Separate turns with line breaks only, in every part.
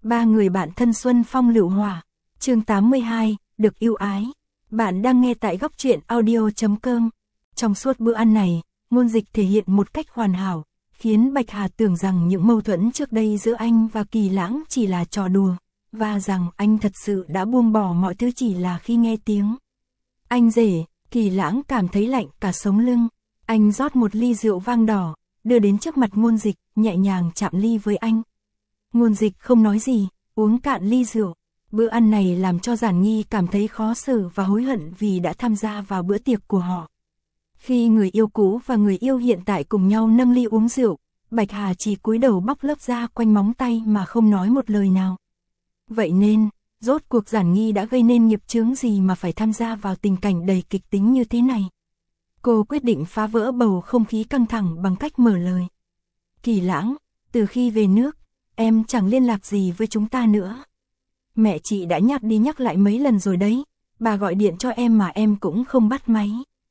Ba người bạn thân xuân phong lựu hỏa. Chương 82, được yêu ái. Bạn đang nghe tại góc truyện audio.com. Trong suốt bữa ăn này, Ngôn Dịch thể hiện một cách hoàn hảo, khiến Bạch Hà tưởng rằng những mâu thuẫn trước đây giữa anh và Kỳ Lãng chỉ là trò đùa, và rằng anh thật sự đã buông bỏ mọi thứ chỉ là khi nghe tiếng. Anh rể. Kỳ Lãng cảm thấy lạnh cả sống lưng. Anh rót một ly rượu vang đỏ, đưa đến trước mặt Ngôn Dịch, nhẹ nhàng chạm ly với anh. Ngôn Dịch không nói gì, uống cạn ly rượu. Bữa ăn này làm cho Giản Nhi cảm thấy khó xử và hối hận vì đã tham gia vào bữa tiệc của họ. Khi người yêu cũ và người yêu hiện tại cùng nhau nâng ly uống rượu, Bạch Hà chỉ cúi đầu bóc lớp da quanh móng tay mà không nói một lời nào. Vậy nên, rốt cuộc Giản Nhi đã gây nên nghiệp chướng gì mà phải tham gia vào tình cảnh đầy kịch tính như thế này? Cô quyết định phá vỡ bầu không khí căng thẳng bằng cách mở lời. Kỳ Lãng, từ khi về nước, em chẳng liên lạc gì với chúng ta nữa. Mẹ chị đã nhắc đi nhắc lại mấy lần rồi đấy, bà gọi điện cho em mà em cũng không bắt máy.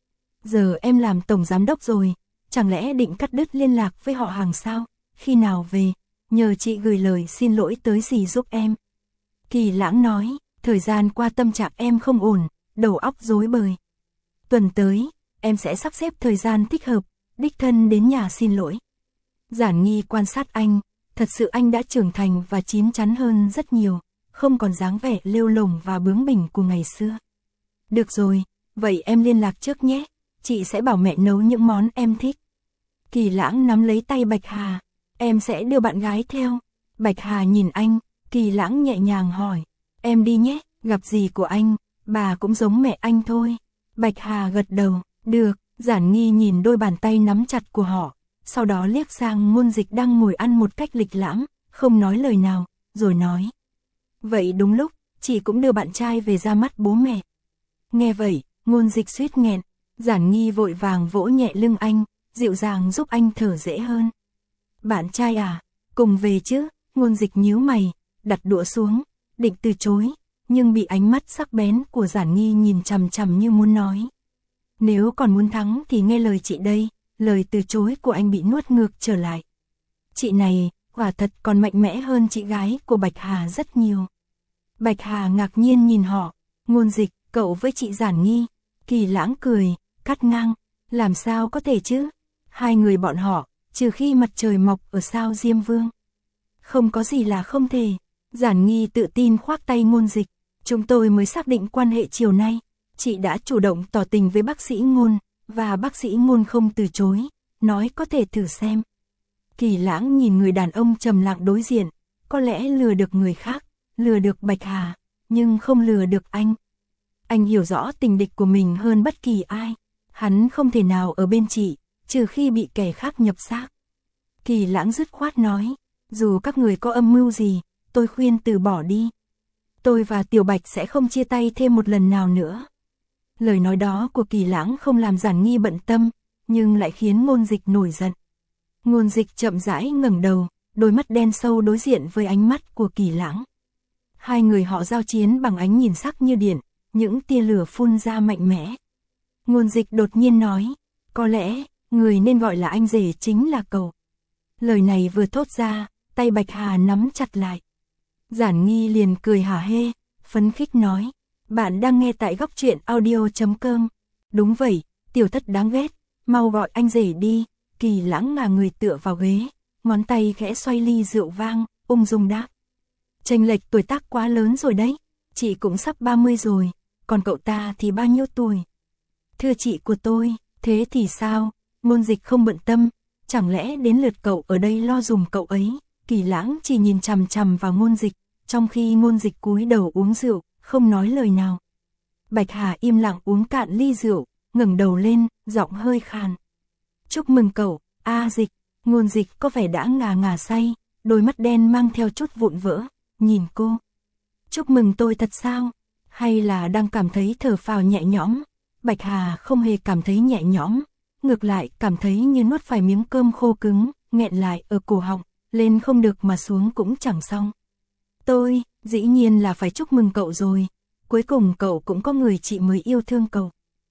Giờ em làm tổng giám đốc rồi, chẳng lẽ định cắt đứt liên lạc với họ hàng sao? Khi nào về, nhờ chị gửi lời xin lỗi tới dì giúp em. Kỳ Lãng nói, thời gian qua tâm trạng em không ổn, đầu óc rối bời. Tuần tới, em sẽ sắp xếp thời gian thích hợp, đích thân đến nhà xin lỗi. Giản Nhi quan sát anh, thật sự anh đã trưởng thành và chín chắn hơn rất nhiều, không còn dáng vẻ lêu lổng và bướng bỉnh của ngày xưa. Được rồi, vậy em liên lạc trước nhé, chị sẽ bảo mẹ nấu những món em thích. Kỳ Lãng nắm lấy tay Bạch Hà, em sẽ đưa bạn gái theo. Bạch Hà nhìn anh, Kỳ Lãng nhẹ nhàng hỏi, em đi nhé, gặp dì của anh, bà cũng giống mẹ anh thôi. Bạch Hà gật đầu, được. Giản Nhi nhìn đôi bàn tay nắm chặt của họ, sau đó liếc sang Ngôn Dịch đang ngồi ăn một cách lịch lãm, không nói lời nào, rồi nói. Vậy đúng lúc, chị cũng đưa bạn trai về ra mắt bố mẹ. Nghe vậy, Ngôn Dịch suýt nghẹn, Giản Nhi vội vàng vỗ nhẹ lưng anh, dịu dàng giúp anh thở dễ hơn. Bạn trai à, cùng về chứ? Ngôn Dịch nhíu mày, đặt đũa xuống, định từ chối, nhưng bị ánh mắt sắc bén của Giản Nhi nhìn chằm chằm như muốn nói. Nếu còn muốn thắng thì nghe lời chị đây. Lời từ chối của anh bị nuốt ngược trở lại. Chị này, quả thật còn mạnh mẽ hơn chị gái của Bạch Hà rất nhiều. Bạch Hà ngạc nhiên nhìn họ. Ngôn Dịch, cậu với chị Giản Nhi. Kỳ Lãng cười, cắt ngang. Làm sao có thể chứ? Hai người bọn họ, trừ khi mặt trời mọc ở sao Diêm Vương. Không có gì là không thể. Giản Nhi tự tin khoác tay Ngôn Dịch. Chúng tôi mới xác định quan hệ chiều nay. Chị đã chủ động tỏ tình với bác sĩ Ngôn, và bác sĩ Ngôn không từ chối, nói có thể thử xem. Kỳ Lãng nhìn người đàn ông trầm lặng đối diện, có lẽ lừa được người khác, lừa được Bạch Hà, nhưng không lừa được anh. Anh hiểu rõ tình địch của mình hơn bất kỳ ai, hắn không thể nào ở bên chị, trừ khi bị kẻ khác nhập xác. Kỳ Lãng dứt khoát nói, dù các người có âm mưu gì, tôi khuyên từ bỏ đi. Tôi và Tiểu Bạch sẽ không chia tay thêm một lần nào nữa. Lời nói đó của Kỳ Lãng không làm Giản Nhi bận tâm, nhưng lại khiến Ngôn Dịch nổi giận. Ngôn Dịch chậm rãi ngẩng đầu, đôi mắt đen sâu đối diện với ánh mắt của Kỳ Lãng. Hai người họ giao chiến bằng ánh nhìn sắc như điện, những tia lửa phun ra mạnh mẽ. Ngôn Dịch đột nhiên nói, có lẽ, người nên gọi là anh rể chính là cậu. Lời này vừa thốt ra, tay Bạch Hà nắm chặt lại. Giản Nhi liền cười hả hê, phấn khích nói. Bạn đang nghe tại góc truyện audio.com. Đúng vậy, tiểu thất đáng ghét, mau gọi anh rể đi. Kỳ Lãng ngả người tựa vào ghế, ngón tay khẽ xoay ly rượu vang, ung dung đáp. Chênh lệch tuổi tác quá lớn rồi đấy, chị cũng sắp 30 rồi, còn cậu ta thì bao nhiêu tuổi? Thưa chị của tôi, thế thì sao? Ngôn Dịch không bận tâm, chẳng lẽ đến lượt cậu ở đây lo dùm cậu ấy? Kỳ Lãng chỉ nhìn chằm chằm vào Ngôn Dịch, trong khi Ngôn Dịch cúi đầu uống rượu, không nói lời nào. Bạch Hà im lặng uống cạn ly rượu, ngẩng đầu lên, giọng hơi khàn. Chúc mừng cậu, Dịch. Ngôn Dịch có vẻ đã ngà ngà say, đôi mắt đen mang theo chút vụn vỡ, nhìn cô. Chúc mừng tôi thật sao? Hay là đang cảm thấy thở phào nhẹ nhõm? Bạch Hà không hề cảm thấy nhẹ nhõm, ngược lại cảm thấy như nuốt phải miếng cơm khô cứng, nghẹn lại ở cổ họng, lên không được mà xuống cũng chẳng xong. Tôi, dĩ nhiên là phải chúc mừng cậu rồi, cuối cùng cậu cũng có người chị mới yêu thương cậu.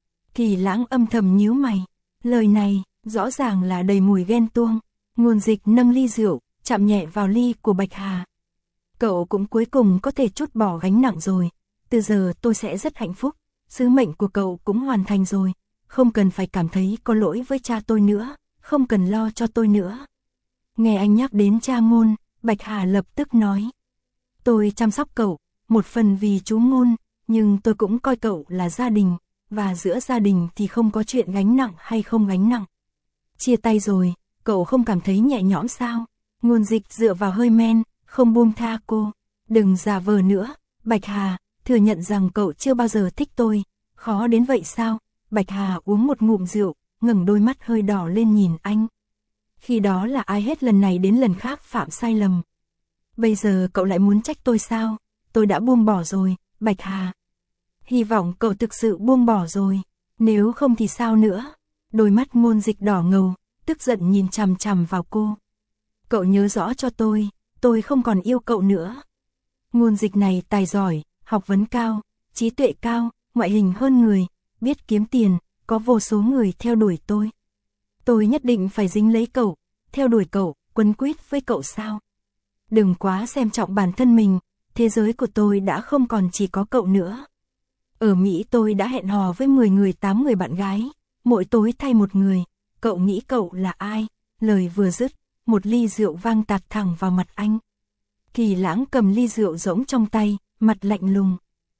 Kỳ Lãng âm thầm nhíu mày, lời này, rõ ràng là đầy mùi ghen tuông. Ngôn Dịch nâng ly rượu, chạm nhẹ vào ly của Bạch Hà. Cậu cũng cuối cùng có thể trút bỏ gánh nặng rồi, từ giờ tôi sẽ rất hạnh phúc, sứ mệnh của cậu cũng hoàn thành rồi, không cần phải cảm thấy có lỗi với cha tôi nữa, không cần lo cho tôi nữa. Nghe anh nhắc đến cha Ngôn, Bạch Hà lập tức nói. Tôi chăm sóc cậu, một phần vì chú Ngôn, nhưng tôi cũng coi cậu là gia đình, và giữa gia đình thì không có chuyện gánh nặng hay không gánh nặng. Chia tay rồi, cậu không cảm thấy nhẹ nhõm sao? Ngôn Dịch dựa vào hơi men, không buông tha cô. Đừng giả vờ nữa, Bạch Hà, thừa nhận rằng cậu chưa bao giờ thích tôi, khó đến vậy sao? Bạch Hà uống một ngụm rượu, ngẩng đôi mắt hơi đỏ lên nhìn anh. Khi đó là ai hết lần này đến lần khác phạm sai lầm. Bây giờ cậu lại muốn trách tôi sao? Tôi đã buông bỏ rồi, Bạch Hà. Hy vọng cậu thực sự buông bỏ rồi, nếu không thì sao nữa? Đôi mắt Ngôn Dịch đỏ ngầu, tức giận nhìn chằm chằm vào cô. Cậu nhớ rõ cho tôi không còn yêu cậu nữa. Ngôn Dịch này tài giỏi, học vấn cao, trí tuệ cao, ngoại hình hơn người, biết kiếm tiền, có vô số người theo đuổi tôi. Tôi nhất định phải dính lấy cậu, theo đuổi cậu, quấn quýt với cậu sao? Đừng quá xem trọng bản thân mình, thế giới của tôi đã không còn chỉ có cậu nữa. Ở Mỹ tôi đã hẹn hò với 10 người 8 người bạn gái, mỗi tối thay một người, cậu nghĩ cậu là ai? Lời vừa dứt, một ly rượu vang tạt thẳng vào mặt anh. Kỳ Lãng cầm ly rượu rỗng trong tay, mặt lạnh lùng.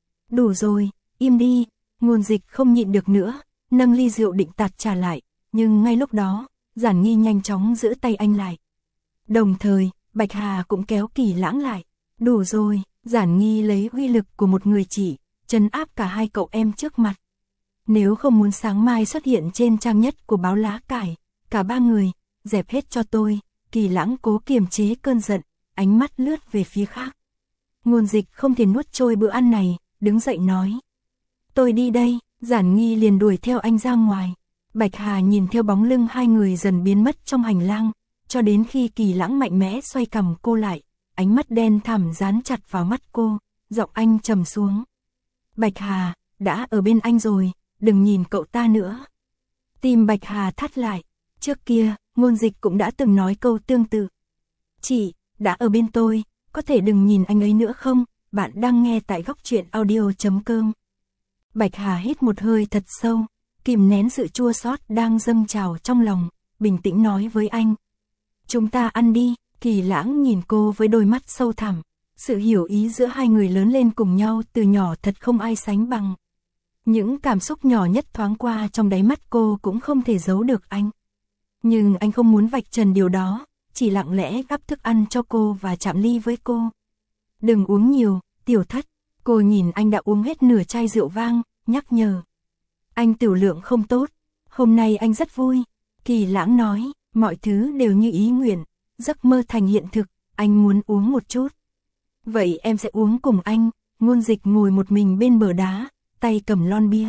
Đủ rồi, im đi. Ngôn Dịch không nhịn được nữa, nâng ly rượu định tạt trả lại, nhưng ngay lúc đó, Giản Nghi nhanh chóng giữ tay anh lại. Đồng thời, Bạch Hà cũng kéo Kỳ Lãng lại. Đủ rồi, Giản Nghi lấy uy lực của một người chỉ, trấn áp cả hai cậu em trước mặt. Nếu không muốn sáng mai xuất hiện trên trang nhất của báo Lá Cải, cả ba người, dẹp hết cho tôi. Kỳ Lãng cố kiềm chế cơn giận, ánh mắt lướt về phía khác. Ngôn Dịch không thể nuốt trôi bữa ăn này, đứng dậy nói. Tôi đi đây, Giản Nghi liền đuổi theo anh ra ngoài. Bạch Hà nhìn theo bóng lưng hai người dần biến mất trong hành lang, cho đến khi Kỳ Lãng mạnh mẽ xoay cằm cô lại, ánh mắt đen thẳm dán chặt vào mắt cô, giọng anh trầm xuống. Bạch Hà, đã ở bên anh rồi, đừng nhìn cậu ta nữa. Tim Bạch Hà thắt lại, trước kia, Ngôn Dịch cũng đã từng nói câu tương tự. Chị, đã ở bên tôi, có thể đừng nhìn anh ấy nữa không? Bạn đang nghe tại Góc Truyện Audio.com. Bạch Hà hít một hơi thật sâu, kìm nén sự chua xót đang dâng trào trong lòng, bình tĩnh nói với anh. Chúng ta ăn đi. Kỳ Lãng nhìn cô với đôi mắt sâu thẳm, sự hiểu ý giữa hai người lớn lên cùng nhau từ nhỏ thật không ai sánh bằng. Những cảm xúc nhỏ nhất thoáng qua trong đáy mắt cô cũng không thể giấu được anh. Nhưng anh không muốn vạch trần điều đó, chỉ lặng lẽ gắp thức ăn cho cô và chạm ly với cô. Đừng uống nhiều, Tiểu Thất. Cô nhìn anh đã uống hết nửa chai rượu vang, nhắc nhở. Anh tiểu lượng không tốt, hôm nay anh rất vui. Kỳ Lãng nói, mọi thứ đều như ý nguyện, giấc mơ thành hiện thực, anh muốn uống một chút. Vậy em sẽ uống cùng anh. Ngôn Dịch ngồi một mình bên bờ đá, tay cầm lon bia.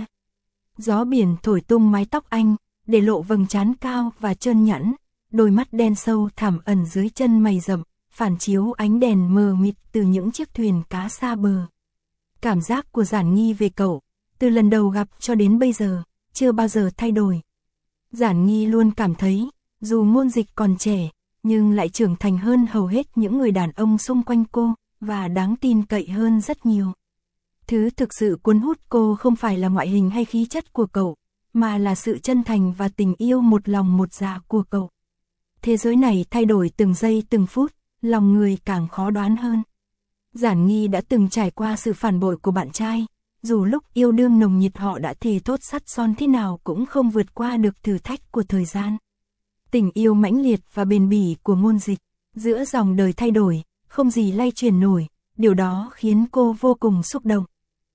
Gió biển thổi tung mái tóc anh, để lộ vầng trán cao và trơn nhẵn, đôi mắt đen sâu thẳm ẩn dưới chân mày rậm, phản chiếu ánh đèn mờ mịt từ những chiếc thuyền cá xa bờ. Cảm giác của Giản Nghi về cậu, từ lần đầu gặp cho đến bây giờ, chưa bao giờ thay đổi. Giản Nghi luôn cảm thấy, dù Ngôn Dịch còn trẻ, nhưng lại trưởng thành hơn hầu hết những người đàn ông xung quanh cô, và đáng tin cậy hơn rất nhiều. Thứ thực sự cuốn hút cô không phải là ngoại hình hay khí chất của cậu, mà là sự chân thành và tình yêu một lòng một dạ của cậu. Thế giới này thay đổi từng giây từng phút, lòng người càng khó đoán hơn. Giản Nghi đã từng trải qua sự phản bội của bạn trai, dù lúc yêu đương nồng nhiệt họ đã thề thốt sắt son thế nào cũng không vượt qua được thử thách của thời gian. Tình yêu mãnh liệt và bền bỉ của Ngôn Dịch, giữa dòng đời thay đổi, không gì lay chuyển nổi, điều đó khiến cô vô cùng xúc động.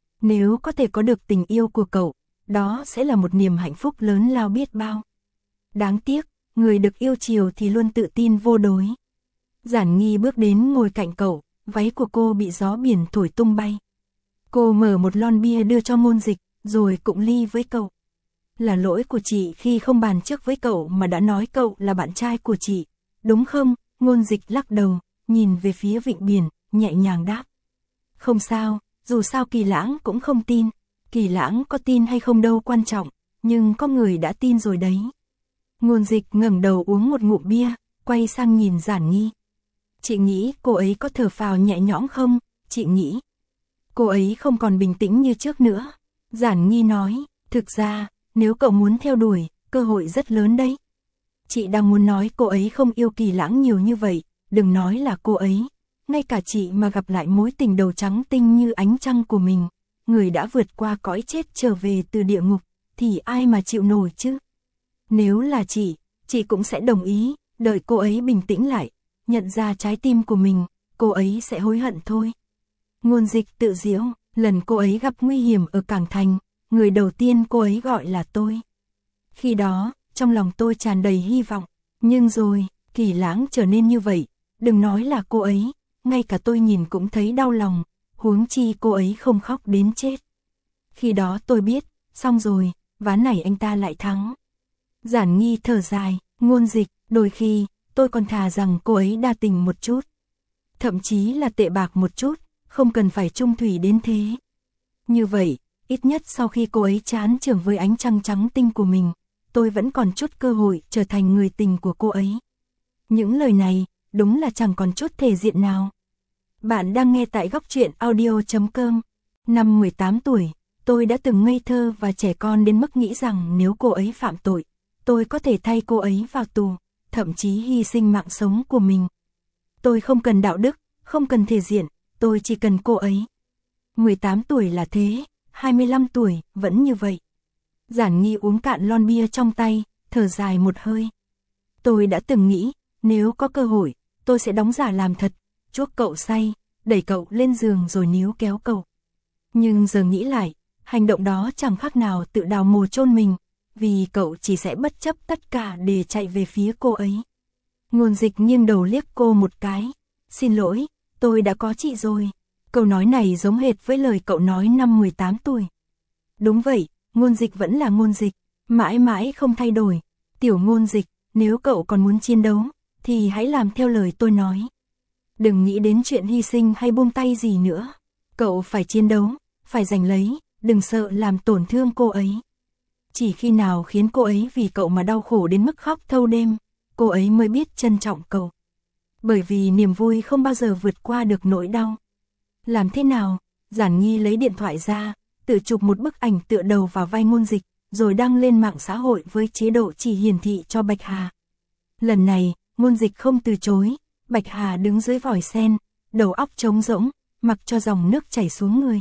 Nếu có thể có được tình yêu của cậu, đó sẽ là một niềm hạnh phúc lớn lao biết bao. Đáng tiếc, người được yêu chiều thì luôn tự tin vô đối. Giản Nghi bước đến ngồi cạnh cậu, váy của cô bị gió biển thổi tung bay. Cô mở một lon bia đưa cho Ngôn Dịch, rồi cụng ly với cậu. Là lỗi của chị khi không bàn trước với cậu mà đã nói cậu là bạn trai của chị, đúng không? Ngôn Dịch lắc đầu, nhìn về phía vịnh biển, nhẹ nhàng đáp. Không sao, dù sao Kỳ Lãng cũng không tin. Kỳ Lãng có tin hay không đâu quan trọng, nhưng có người đã tin rồi đấy. Ngôn Dịch ngẩng đầu uống một ngụm bia, quay sang nhìn Giản Nghi. Chị nghĩ cô ấy có thở phào nhẹ nhõm không? Chị nghĩ cô ấy không còn bình tĩnh như trước nữa. Giản Nghi nói, thực ra, nếu cậu muốn theo đuổi, cơ hội rất lớn đấy. Chị đang muốn nói cô ấy không yêu Kỳ Lãng nhiều như vậy, đừng nói là cô ấy. Ngay cả chị mà gặp lại mối tình đầu trắng tinh như ánh trăng của mình, người đã vượt qua cõi chết trở về từ địa ngục, thì ai mà chịu nổi chứ? Nếu là chị cũng sẽ đồng ý, đợi cô ấy bình tĩnh lại, nhận ra trái tim của mình, cô ấy sẽ hối hận thôi. Ngôn Dịch tự giễu, lần cô ấy gặp nguy hiểm ở Cảng Thành, người đầu tiên cô ấy gọi là tôi. Khi đó, trong lòng tôi tràn đầy hy vọng, nhưng rồi, Kỳ Lãng trở nên như vậy, đừng nói là cô ấy, ngay cả tôi nhìn cũng thấy đau lòng, huống chi cô ấy không khóc đến chết. Khi đó tôi biết, xong rồi, ván này anh ta lại thắng. Giản Nghi thở dài, Ngôn Dịch, đôi khi, tôi còn thà rằng cô ấy đa tình một chút. Thậm chí là tệ bạc một chút, không cần phải chung thủy đến thế. Như vậy, ít nhất sau khi cô ấy chán chường với ánh trăng trắng tinh của mình, tôi vẫn còn chút cơ hội trở thành người tình của cô ấy. Những lời này, đúng là chẳng còn chút thể diện nào. Bạn đang nghe tại Góc Truyện Audio.com. Năm 18 tuổi, tôi đã từng ngây thơ và trẻ con đến mức nghĩ rằng nếu cô ấy phạm tội, tôi có thể thay cô ấy vào tù, thậm chí hy sinh mạng sống của mình. Tôi không cần đạo đức, không cần thể diện, tôi chỉ cần cô ấy. 18 tuổi là thế, 25 tuổi vẫn như vậy. Giản Nghi uống cạn lon bia trong tay, thở dài một hơi. Tôi đã từng nghĩ, nếu có cơ hội, tôi sẽ đóng giả làm thật, chuốc cậu say, đẩy cậu lên giường rồi níu kéo cậu. Nhưng giờ nghĩ lại, hành động đó chẳng khác nào tự đào mồ chôn mình, vì cậu chỉ sẽ bất chấp tất cả để chạy về phía cô ấy. Ngôn Dịch nghiêng đầu liếc cô một cái. Xin lỗi, tôi đã có chị rồi. Câu nói này giống hệt với lời cậu nói năm 18 tuổi. Đúng vậy, Ngôn Dịch vẫn là Ngôn Dịch, mãi mãi không thay đổi. Tiểu Ngôn Dịch, nếu cậu còn muốn chiến đấu, thì hãy làm theo lời tôi nói. Đừng nghĩ đến chuyện hy sinh hay buông tay gì nữa. Cậu phải chiến đấu, phải giành lấy, đừng sợ làm tổn thương cô ấy. Chỉ khi nào khiến cô ấy vì cậu mà đau khổ đến mức khóc thâu đêm, cô ấy mới biết trân trọng cậu. Bởi vì niềm vui không bao giờ vượt qua được nỗi đau. Làm thế nào? Giản Nghi lấy điện thoại ra, tự chụp một bức ảnh tựa đầu vào vai Ngôn Dịch, rồi đăng lên mạng xã hội với chế độ chỉ hiển thị cho Bạch Hà. Lần này, Ngôn Dịch không từ chối, Bạch Hà đứng dưới vòi sen, đầu óc trống rỗng, mặc cho dòng nước chảy xuống người.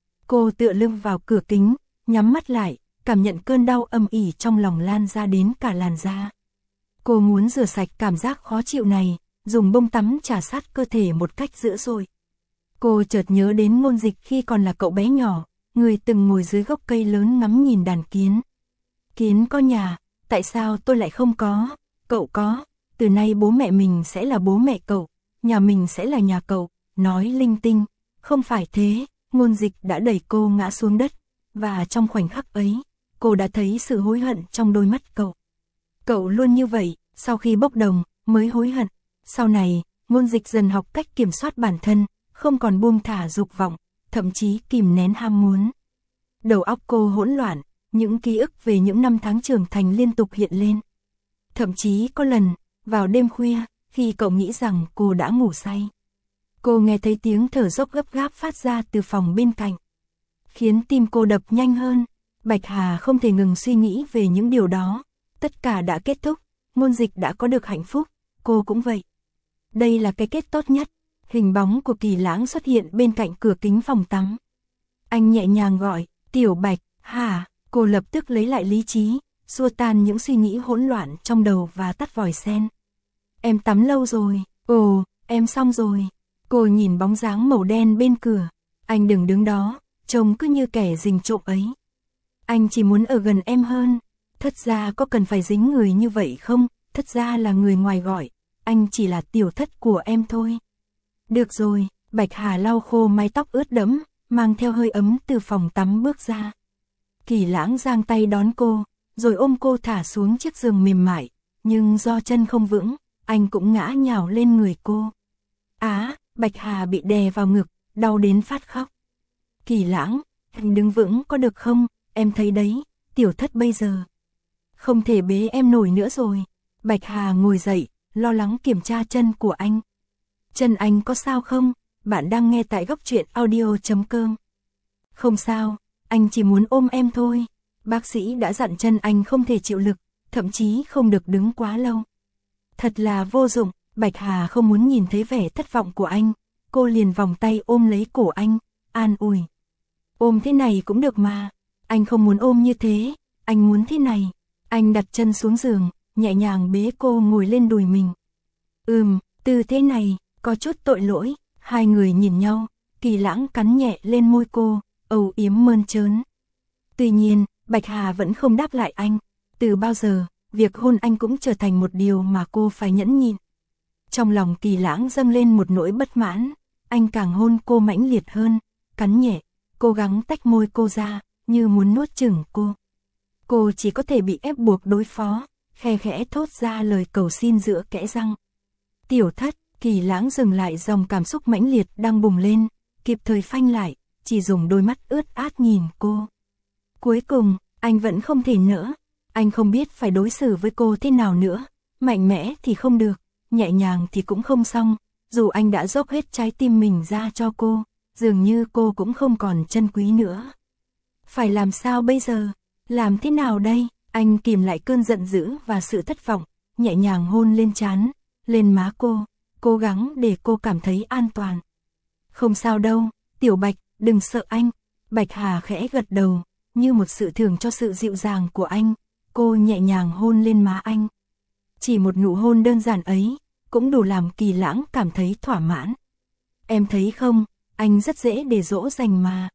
Cô tựa lưng vào cửa kính, nhắm mắt lại, cảm nhận cơn đau âm ỉ trong lòng lan ra đến cả làn da. Cô muốn rửa sạch cảm giác khó chịu này, dùng bông tắm chà sát cơ thể một cách dữ dội. Cô chợt nhớ đến Ngôn Dịch khi còn là cậu bé nhỏ, người từng ngồi dưới gốc cây lớn ngắm nhìn đàn kiến. Kiến có nhà, tại sao tôi lại không có? Cậu có, từ nay bố mẹ mình sẽ là bố mẹ cậu, nhà mình sẽ là nhà cậu, nói linh tinh. Không phải thế, Ngôn Dịch đã đẩy cô ngã xuống đất, và trong khoảnh khắc ấy, cô đã thấy sự hối hận trong đôi mắt cậu. Cậu luôn như vậy, sau khi bốc đồng, mới hối hận. Sau này, Ngôn Dịch dần học cách kiểm soát bản thân, không còn buông thả dục vọng, thậm chí kìm nén ham muốn. Đầu óc cô hỗn loạn, những ký ức về những năm tháng trưởng thành liên tục hiện lên. Thậm chí có lần, vào đêm khuya, khi cậu nghĩ rằng cô đã ngủ say, cô nghe thấy tiếng thở dốc gấp gáp phát ra từ phòng bên cạnh, khiến tim cô đập nhanh hơn. Bạch Hà không thể ngừng suy nghĩ về những điều đó. Tất cả đã kết thúc, Ngôn Dịch đã có được hạnh phúc, cô cũng vậy. Đây là cái kết tốt nhất. Hình bóng của Kỳ Lãng xuất hiện bên cạnh cửa kính phòng tắm. Anh nhẹ nhàng gọi, Tiểu Bạch, hả? Cô lập tức lấy lại lý trí, xua tan những suy nghĩ hỗn loạn trong đầu và tắt vòi sen. Em tắm lâu rồi, ồ, em xong rồi. Cô nhìn bóng dáng màu đen bên cửa. Anh đừng đứng đó, trông cứ như kẻ rình trộm ấy. Anh chỉ muốn ở gần em hơn. Thất ra có cần phải dính người như vậy không? Thất ra là người ngoài gọi, anh chỉ là tiểu thất của em thôi. Được rồi, Bạch Hà lau khô mái tóc ướt đẫm, mang theo hơi ấm từ phòng tắm bước ra. Kỳ Lãng giang tay đón cô, rồi ôm cô thả xuống chiếc giường mềm mại, nhưng do chân không vững, anh cũng ngã nhào lên người cô. Bạch Hà bị đè vào ngực, đau đến phát khóc. Kỳ Lãng, anh đứng vững có được không? Em thấy đấy, tiểu thất bây giờ không thể bế em nổi nữa rồi. Bạch Hà ngồi dậy, lo lắng kiểm tra chân của anh. Chân anh có sao không? Bạn đang nghe tại góc truyện audio.com. Không sao, anh chỉ muốn ôm em thôi. Bác sĩ đã dặn chân anh không thể chịu lực, thậm chí không được đứng quá lâu. Thật là vô dụng, Bạch Hà không muốn nhìn thấy vẻ thất vọng của anh. Cô liền vòng tay ôm lấy cổ anh, an ủi. Ôm thế này cũng được mà. Anh không muốn ôm như thế, anh muốn thế này. Anh đặt chân xuống giường, nhẹ nhàng bế cô ngồi lên đùi mình. Tư thế này, có chút tội lỗi. Hai người nhìn nhau, Kỳ Lãng cắn nhẹ lên môi cô, âu yếm mơn trớn. Tuy nhiên, Bạch Hà vẫn không đáp lại anh. Từ bao giờ, việc hôn anh cũng trở thành một điều mà cô phải nhẫn nhịn. Trong lòng Kỳ Lãng dâng lên một nỗi bất mãn. Anh càng hôn cô mãnh liệt hơn, cắn nhẹ, cố gắng tách môi cô ra, như muốn nuốt chửng cô. Cô chỉ có thể bị ép buộc đối phó, khe khẽ thốt ra lời cầu xin giữa kẽ răng. Tiểu Thất, Kỳ Lãng dừng lại dòng cảm xúc mãnh liệt đang bùng lên, kịp thời phanh lại, chỉ dùng đôi mắt ướt át nhìn cô. Cuối cùng, anh vẫn không thể nỡ, anh không biết phải đối xử với cô thế nào nữa, mạnh mẽ thì không được, nhẹ nhàng thì cũng không xong, dù anh đã dốc hết trái tim mình ra cho cô, dường như cô cũng không còn trân quý nữa. Phải làm sao bây giờ? Làm thế nào đây? Anh kìm lại cơn giận dữ và sự thất vọng, nhẹ nhàng hôn lên trán, lên má cô, cố gắng để cô cảm thấy an toàn. Không sao đâu, Tiểu Bạch, đừng sợ anh. Bạch Hà khẽ gật đầu, như một sự thưởng cho sự dịu dàng của anh, cô nhẹ nhàng hôn lên má anh. Chỉ một nụ hôn đơn giản ấy, cũng đủ làm Kỳ Lãng cảm thấy thỏa mãn. Em thấy không, anh rất dễ để dỗ dành mà.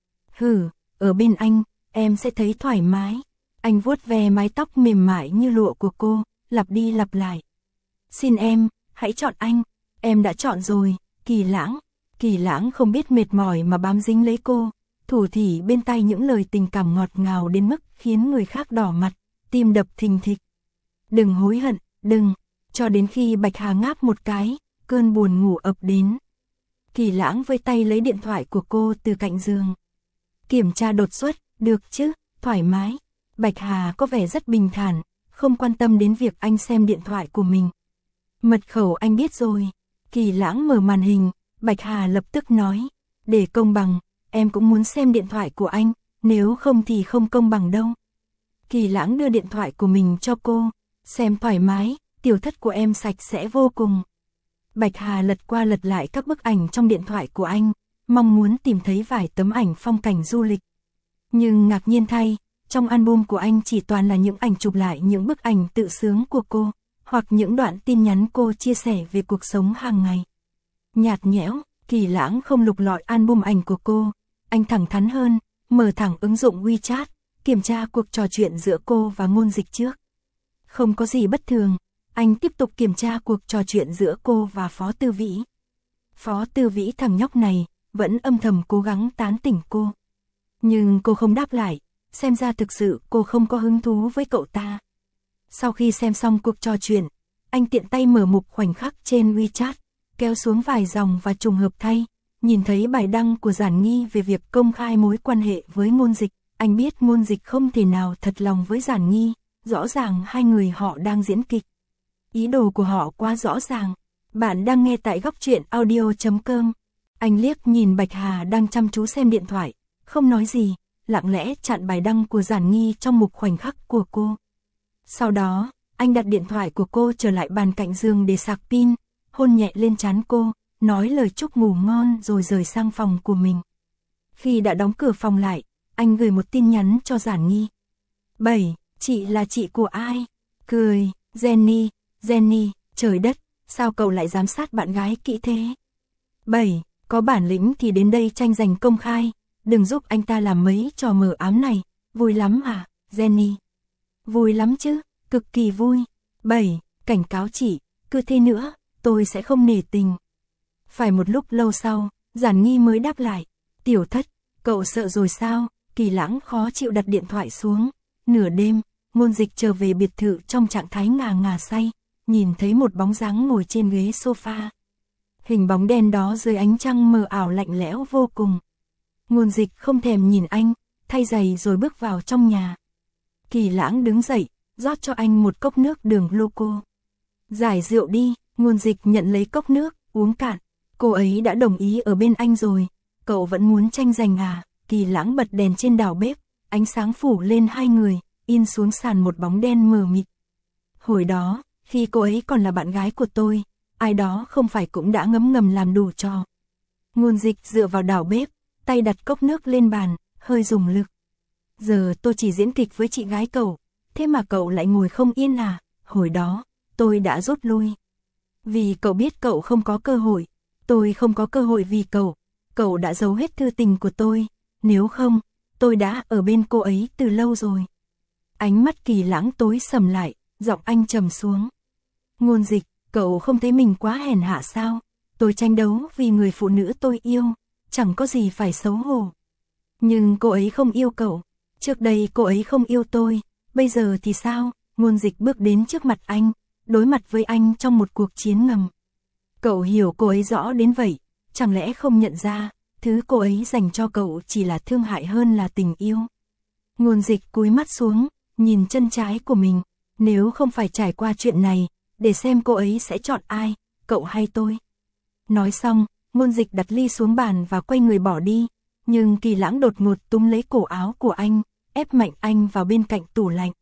Ở bên anh, em sẽ thấy thoải mái. Anh vuốt ve mái tóc mềm mại như lụa của cô, lặp đi lặp lại. Xin em, hãy chọn anh. Em đã chọn rồi, Kỳ Lãng. Kỳ Lãng không biết mệt mỏi mà bám dính lấy cô, thủ thỉ bên tai những lời tình cảm ngọt ngào đến mức khiến người khác đỏ mặt, tim đập thình thịch. Đừng hối hận, đừng. Cho đến khi Bạch Hà ngáp một cái, cơn buồn ngủ ập đến. Kỳ Lãng với tay lấy điện thoại của cô từ cạnh giường. Kiểm tra đột xuất, được chứ, thoải mái. Bạch Hà có vẻ rất bình thản, không quan tâm đến việc anh xem điện thoại của mình. Mật khẩu anh biết rồi. Kỳ Lãng mở màn hình, Bạch Hà lập tức nói. Để công bằng, em cũng muốn xem điện thoại của anh, nếu không thì không công bằng đâu. Kỳ Lãng đưa điện thoại của mình cho cô, xem thoải mái, Tiểu Thất của em sạch sẽ vô cùng. Bạch Hà lật qua lật lại các bức ảnh trong điện thoại của anh, mong muốn tìm thấy vài tấm ảnh phong cảnh du lịch. Nhưng ngạc nhiên thay, trong album của anh chỉ toàn là những ảnh chụp lại những bức ảnh tự sướng của cô, hoặc những đoạn tin nhắn cô chia sẻ về cuộc sống hàng ngày. Nhạt nhẽo, Kỳ Lãng không lục lọi album ảnh của cô, anh thẳng thắn hơn, mở thẳng ứng dụng WeChat, kiểm tra cuộc trò chuyện giữa cô và Ngôn Dịch trước. Không có gì bất thường, anh tiếp tục kiểm tra cuộc trò chuyện giữa cô và Phó Tư Vĩ. Phó Tư Vĩ thằng nhóc này, vẫn âm thầm cố gắng tán tỉnh cô. Nhưng cô không đáp lại, xem ra thực sự cô không có hứng thú với cậu ta. Sau khi xem xong cuộc trò chuyện, anh tiện tay mở mục khoảnh khắc trên WeChat, kéo xuống vài dòng và trùng hợp thay, nhìn thấy bài đăng của Giản Nghi về việc công khai mối quan hệ với Ngôn Dịch. Anh biết Ngôn Dịch không thể nào thật lòng với Giản Nghi, rõ ràng hai người họ đang diễn kịch. Ý đồ của họ quá rõ ràng. Bạn đang nghe tại góc truyện audio.com. Anh liếc nhìn Bạch Hà đang chăm chú xem điện thoại, không nói gì, lặng lẽ chặn bài đăng của Giản Nghi trong mục khoảnh khắc của cô. Sau đó, anh đặt điện thoại của cô trở lại bàn cạnh giường để sạc pin, hôn nhẹ lên trán cô, nói lời chúc ngủ ngon rồi rời sang phòng của mình. Khi đã đóng cửa phòng lại, anh gửi một tin nhắn cho Giản Nghi. 7. Chị là chị của ai? Cười, Jenny, trời đất, sao cậu lại giám sát bạn gái kỹ thế? 7. Có bản lĩnh thì đến đây tranh giành công khai, đừng giúp anh ta làm mấy trò mờ ám này, vui lắm à, Jenny? Vui lắm chứ, cực kỳ vui. 7. Cảnh cáo chị, cứ thế nữa, tôi sẽ không nể tình. Phải một lúc lâu sau, Giản Nghi mới đáp lại. Tiểu Thất, cậu sợ rồi sao? Kỳ Lãng khó chịu đặt điện thoại xuống. Nửa đêm, Ngôn Dịch trở về biệt thự trong trạng thái ngà ngà say, nhìn thấy một bóng dáng ngồi trên ghế sofa. Hình bóng đen đó dưới ánh trăng mờ ảo lạnh lẽo vô cùng. Ngôn Dịch không thèm nhìn anh, thay giày rồi bước vào trong nhà. Kỳ Lãng đứng dậy, rót cho anh một cốc nước đường loco. Giải rượu đi. Ngôn Dịch nhận lấy cốc nước, uống cạn. Cô ấy đã đồng ý ở bên anh rồi, cậu vẫn muốn tranh giành à? Kỳ Lãng bật đèn trên đảo bếp, ánh sáng phủ lên hai người, in xuống sàn một bóng đen mờ mịt. Hồi đó, khi cô ấy còn là bạn gái của tôi, ai đó không phải cũng đã ngấm ngầm làm đủ trò. Ngôn Dịch dựa vào đảo bếp, tay đặt cốc nước lên bàn, hơi dùng lực. Giờ tôi chỉ diễn kịch với chị gái cậu, thế mà cậu lại ngồi không yên à? Hồi đó, tôi đã rút lui. Vì cậu biết cậu không có cơ hội, tôi không có cơ hội vì cậu đã giấu hết thư tình của tôi, nếu không, tôi đã ở bên cô ấy từ lâu rồi. Ánh mắt Kỳ Lãng tối sầm lại, giọng anh trầm xuống. Ngôn Dịch, cậu không thấy mình quá hèn hạ sao? Tôi tranh đấu vì người phụ nữ tôi yêu, chẳng có gì phải xấu hổ. Nhưng cô ấy không yêu cậu, trước đây cô ấy không yêu tôi, bây giờ thì sao? Ngôn Dịch bước đến trước mặt anh, đối mặt với anh trong một cuộc chiến ngầm. Cậu hiểu cô ấy rõ đến vậy, chẳng lẽ không nhận ra, thứ cô ấy dành cho cậu chỉ là thương hại hơn là tình yêu. Ngôn Dịch cúi mắt xuống, nhìn chân trái của mình, nếu không phải trải qua chuyện này, để xem cô ấy sẽ chọn ai, cậu hay tôi. Nói xong, Ngôn Dịch đặt ly xuống bàn và quay người bỏ đi, nhưng Kỳ Lãng đột ngột túm lấy cổ áo của anh, ép mạnh anh vào bên cạnh tủ lạnh.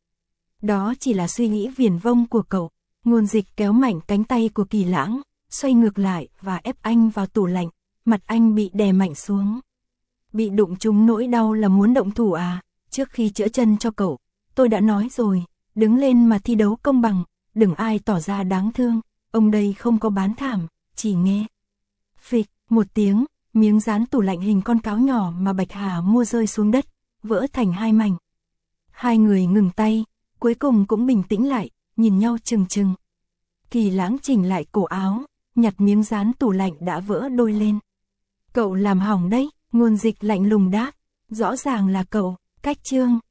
Đó chỉ là suy nghĩ viển vông của cậu. Ngôn Dịch kéo mạnh cánh tay của Kỳ Lãng, xoay ngược lại và ép anh vào tủ lạnh, mặt anh bị đè mạnh xuống. Bị đụng trúng nỗi đau là muốn động thủ à? Trước khi chữa chân cho cậu, tôi đã nói rồi, đứng lên mà thi đấu công bằng, đừng ai tỏ ra đáng thương, ông đây không có bán thảm, chỉ nghe. Phịch, một tiếng, miếng dán tủ lạnh hình con cáo nhỏ mà Bạch Hà mua rơi xuống đất, vỡ thành hai mảnh. Hai người ngừng tay, cuối cùng cũng bình tĩnh lại, nhìn nhau chừng chừng. Kỳ Lãng chỉnh lại cổ áo, nhặt miếng dán tủ lạnh đã vỡ đôi lên. Cậu làm hỏng đấy, Ngôn Dịch lạnh lùng đáp, rõ ràng là cậu, cách chương.